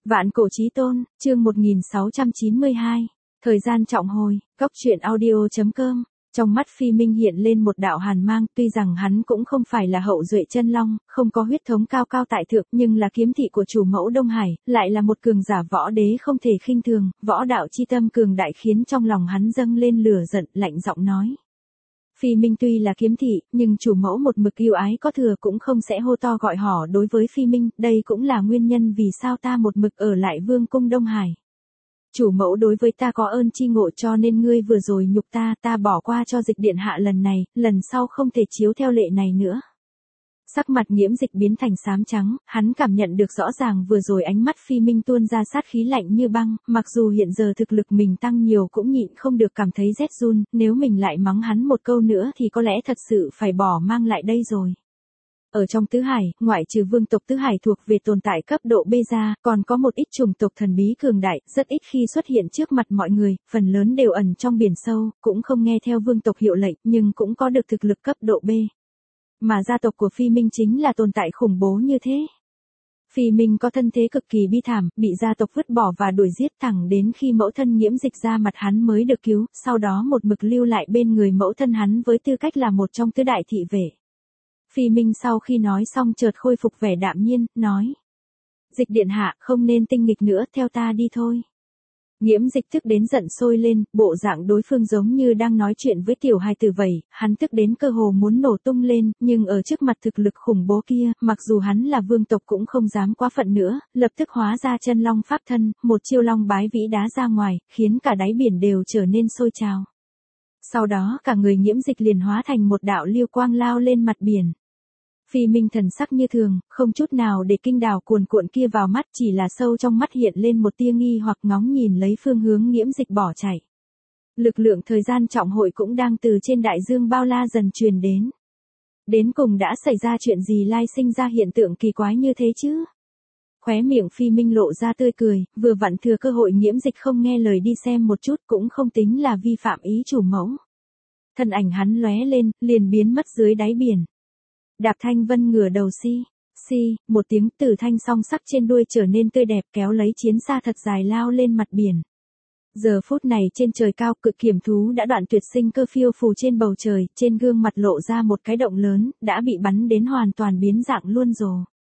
Vạn cổ chí tôn, chương 1692. Thời gian trọng hồi, góc truyện audio.com. Trong mắt Phi Minh hiện lên một đạo hàn mang, tuy rằng hắn cũng không phải là hậu duệ chân long, không có huyết thống cao cao tại thượng, nhưng là kiếm thị của chủ mẫu Đông Hải, lại là một cường giả võ đế không thể khinh thường, võ đạo chi tâm cường đại khiến trong lòng hắn dâng lên lửa giận, lạnh giọng nói. Phi Minh tuy là kiếm thị, nhưng chủ mẫu một mực yêu ái có thừa cũng không sẽ hô to gọi hỏ đối với Phi Minh, đây cũng là nguyên nhân vì sao ta một mực ở lại vương cung Đông Hải. Chủ mẫu đối với ta có ơn chi ngộ cho nên ngươi vừa rồi nhục ta bỏ qua cho Dịch điện hạ lần này, lần sau không thể chiếu theo lệ này nữa. Sắc mặt Nghiễm Dịch biến thành xám trắng, hắn cảm nhận được rõ ràng vừa rồi ánh mắt Phi Minh tuôn ra sát khí lạnh như băng, mặc dù hiện giờ thực lực mình tăng nhiều cũng nhịn không được cảm thấy rét run, nếu mình lại mắng hắn một câu nữa thì có lẽ thật sự phải bỏ mang lại đây rồi. Ở trong tứ hải, ngoại trừ vương tộc tứ hải thuộc về tồn tại cấp độ B ra, còn có một ít chủng tộc thần bí cường đại, rất ít khi xuất hiện trước mặt mọi người, phần lớn đều ẩn trong biển sâu, cũng không nghe theo vương tộc hiệu lệnh, nhưng cũng có được thực lực cấp độ B. Mà gia tộc của Phi Minh chính là tồn tại khủng bố như thế. Phi Minh có thân thế cực kỳ bi thảm, bị gia tộc vứt bỏ và đuổi giết thẳng đến khi mẫu thân Nghiễm Dịch ra mặt hắn mới được cứu, sau đó một mực lưu lại bên người mẫu thân hắn với tư cách là một trong tứ đại thị vệ. Phi Minh sau khi nói xong chợt khôi phục vẻ đạm nhiên, nói. Dịch điện hạ, không nên tinh nghịch nữa, theo ta đi thôi. Nghiễm Dịch tức đến giận sôi lên, bộ dạng đối phương giống như đang nói chuyện với tiểu hài tử vậy, hắn tức đến cơ hồ muốn nổ tung lên, nhưng ở trước mặt thực lực khủng bố kia, mặc dù hắn là vương tộc cũng không dám quá phận nữa, lập tức hóa ra chân long pháp thân, một chiêu long bái vĩ đá ra ngoài, khiến cả đáy biển đều trở nên sôi trào. Sau đó cả người Nghiễm Dịch liền hóa thành một đạo lưu quang lao lên mặt biển. Phi Minh thần sắc như thường, không chút nào để kinh đảo cuồn cuộn kia vào mắt, chỉ là sâu trong mắt hiện lên một tia nghi hoặc ngóng nhìn lấy phương hướng Nghiễm Dịch bỏ chạy. Lực lượng thời gian trọng hội cũng đang từ trên đại dương bao la dần truyền đến. Đến cùng đã xảy ra chuyện gì lai sinh ra hiện tượng kỳ quái như thế chứ? Khóe miệng Phi Minh lộ ra tươi cười, vừa vặn thừa cơ hội Nghiễm Dịch không nghe lời đi xem một chút cũng không tính là vi phạm ý chủ mẫu. Thân ảnh hắn lóe lên, liền biến mất dưới đáy biển. Đạp Thanh Vân ngửa đầu một tiếng tử thanh song sắc trên đuôi trở nên tươi đẹp kéo lấy chiến xa thật dài lao lên mặt biển. Giờ phút này trên trời cao Cực Kiểm Thú đã đoạn tuyệt sinh cơ phiêu phù trên bầu trời, trên gương mặt lộ ra một cái động lớn, đã bị bắn đến hoàn toàn biến dạng luôn rồi.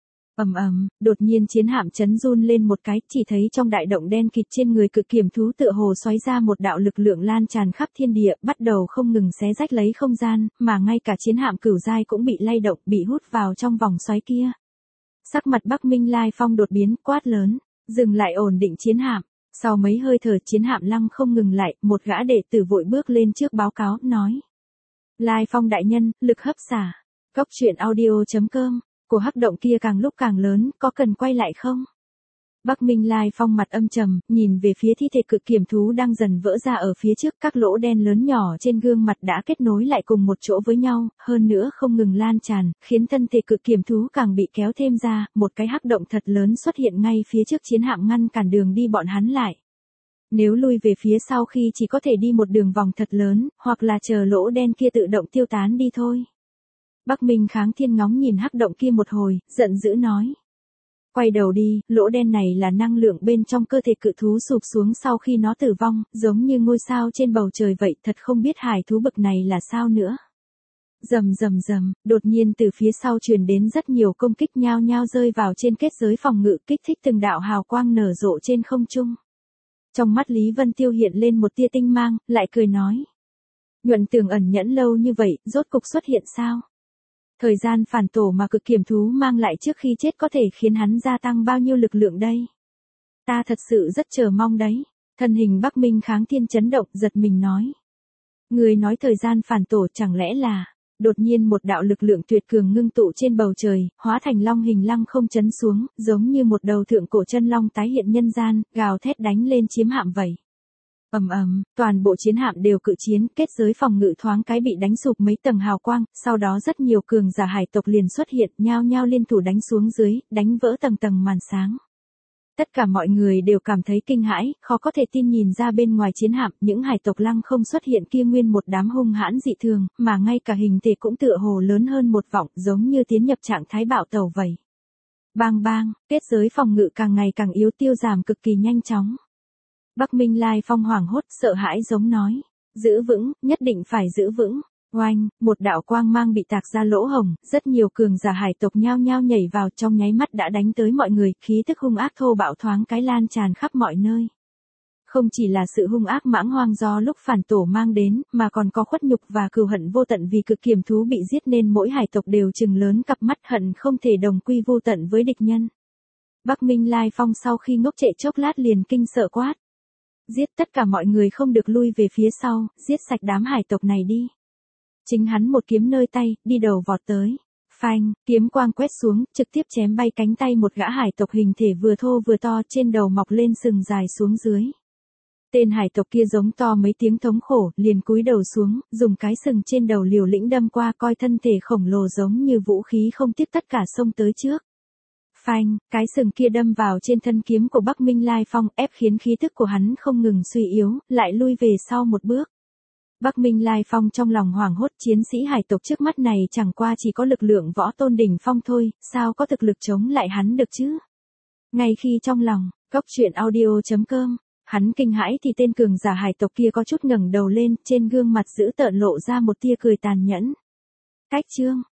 Đột nhiên chiến hạm chấn run lên một cái, chỉ thấy trong đại động đen kịt trên người Cực Kiểm Thú tựa hồ xoáy ra một đạo lực lượng lan tràn khắp thiên địa, bắt đầu không ngừng xé rách lấy không gian, mà ngay cả chiến hạm cửu giai cũng bị lay động, bị hút vào trong vòng xoáy kia. Sắc mặt Bắc Minh Lai Phong đột biến, quát lớn, dừng lại, ổn định chiến hạm. Sau mấy hơi thở chiến hạm lăng không ngừng lại, một gã đệ tử vội bước lên trước báo cáo, nói. Lai Phong đại nhân, lực hấp xả. Góc truyện audio.com. Của hắc động kia càng lúc càng lớn, có cần quay lại không? Bắc Minh Lai Phong mặt âm trầm, nhìn về phía thi thể Cực Kiểm Thú đang dần vỡ ra ở phía trước, các lỗ đen lớn nhỏ trên gương mặt đã kết nối lại cùng một chỗ với nhau, hơn nữa không ngừng lan tràn, khiến thân thể Cực Kiểm Thú càng bị kéo thêm ra, một cái hắc động thật lớn xuất hiện ngay phía trước chiến hạm ngăn cản đường đi bọn hắn lại. Nếu lui về phía sau khi chỉ có thể đi một đường vòng thật lớn, hoặc là chờ lỗ đen kia tự động tiêu tán đi thôi. Bắc Minh Kháng Thiên ngóng nhìn hắc động kia một hồi, giận dữ nói. Quay đầu đi, lỗ đen này là năng lượng bên trong cơ thể cự thú sụp xuống sau khi nó tử vong, giống như ngôi sao trên bầu trời vậy, thật không biết hải thú bậc này là sao nữa. Rầm, đột nhiên từ phía sau truyền đến rất nhiều công kích nhao nhao rơi vào trên kết giới phòng ngự, kích thích từng đạo hào quang nở rộ trên không trung. Trong mắt Lý Vân Tiêu hiện lên một tia tinh mang, lại cười nói. Nhuận Tường ẩn nhẫn lâu như vậy, rốt cục xuất hiện sao? Thời gian phản tổ mà Cực Kiểm Thú mang lại trước khi chết có thể khiến hắn gia tăng bao nhiêu lực lượng đây? Ta thật sự rất chờ mong đấy. Thân hình Bắc Minh Kháng Thiên chấn động, giật mình nói. Người nói thời gian phản tổ chẳng lẽ là... Đột nhiên một đạo lực lượng tuyệt cường ngưng tụ trên bầu trời, hóa thành long hình lăng không chấn xuống, giống như một đầu thượng cổ chân long tái hiện nhân gian, gào thét đánh lên chiếm hạm vậy. Toàn bộ chiến hạm đều cự chiến, kết giới phòng ngự thoáng cái bị đánh sụp mấy tầng hào quang, sau đó rất nhiều cường giả hải tộc liền xuất hiện, nhao nhao liên thủ đánh xuống dưới, đánh vỡ tầng tầng màn sáng. Tất cả mọi người đều cảm thấy kinh hãi, khó có thể tin nhìn ra bên ngoài chiến hạm, những hải tộc lăng không xuất hiện kia nguyên một đám hung hãn dị thường, mà ngay cả hình thể cũng tựa hồ lớn hơn một vọng, giống như tiến nhập trạng thái bạo tẩu vậy. Bang bang, kết giới phòng ngự càng ngày càng yếu, tiêu giảm cực kỳ nhanh chóng. Bắc Minh Lai Phong hoảng hốt sợ hãi giống nói. Giữ vững, nhất định phải giữ vững. Oanh, một đạo quang mang bị tạc ra lỗ hổng, rất nhiều cường giả hải tộc nhao nhao nhảy vào, trong nháy mắt đã đánh tới mọi người, khí tức hung ác thô bạo thoáng cái lan tràn khắp mọi nơi. Không chỉ là sự hung ác mãng hoang do lúc phản tổ mang đến, mà còn có khuất nhục và cừu hận vô tận vì cực kiểm thú bị giết nên mỗi hải tộc đều trừng lớn cặp mắt hận không thể đồng quy vô tận với địch nhân. Bắc Minh Lai Phong sau khi ngốc trệ chốc lát liền kinh sợ quát. Giết tất cả mọi người, không được lui về phía sau, giết sạch đám hải tộc này đi. Chính hắn một kiếm nơi tay, đi đầu vọt tới. Phanh, kiếm quang quét xuống, trực tiếp chém bay cánh tay một gã hải tộc hình thể vừa thô vừa to, trên đầu mọc lên sừng dài xuống dưới. Tên hải tộc kia giống to mấy tiếng thống khổ, liền cúi đầu xuống, dùng cái sừng trên đầu liều lĩnh đâm qua, coi thân thể khổng lồ giống như vũ khí không tiếc tất cả xông tới trước. Phanh, cái sừng kia đâm vào trên thân kiếm của Bắc Minh Lai Phong, ép khiến khí tức của hắn không ngừng suy yếu, lại lui về sau một bước. Bắc Minh Lai Phong trong lòng hoảng hốt, chiến sĩ hải tộc trước mắt này chẳng qua chỉ có lực lượng võ tôn đỉnh phong thôi, sao có thực lực chống lại hắn được chứ? Ngay khi trong lòng, Cốc Truyện Audio.com, hắn kinh hãi thì tên cường giả hải tộc kia có chút ngẩng đầu lên, trên gương mặt dữ tợn lộ ra một tia cười tàn nhẫn. Cách chương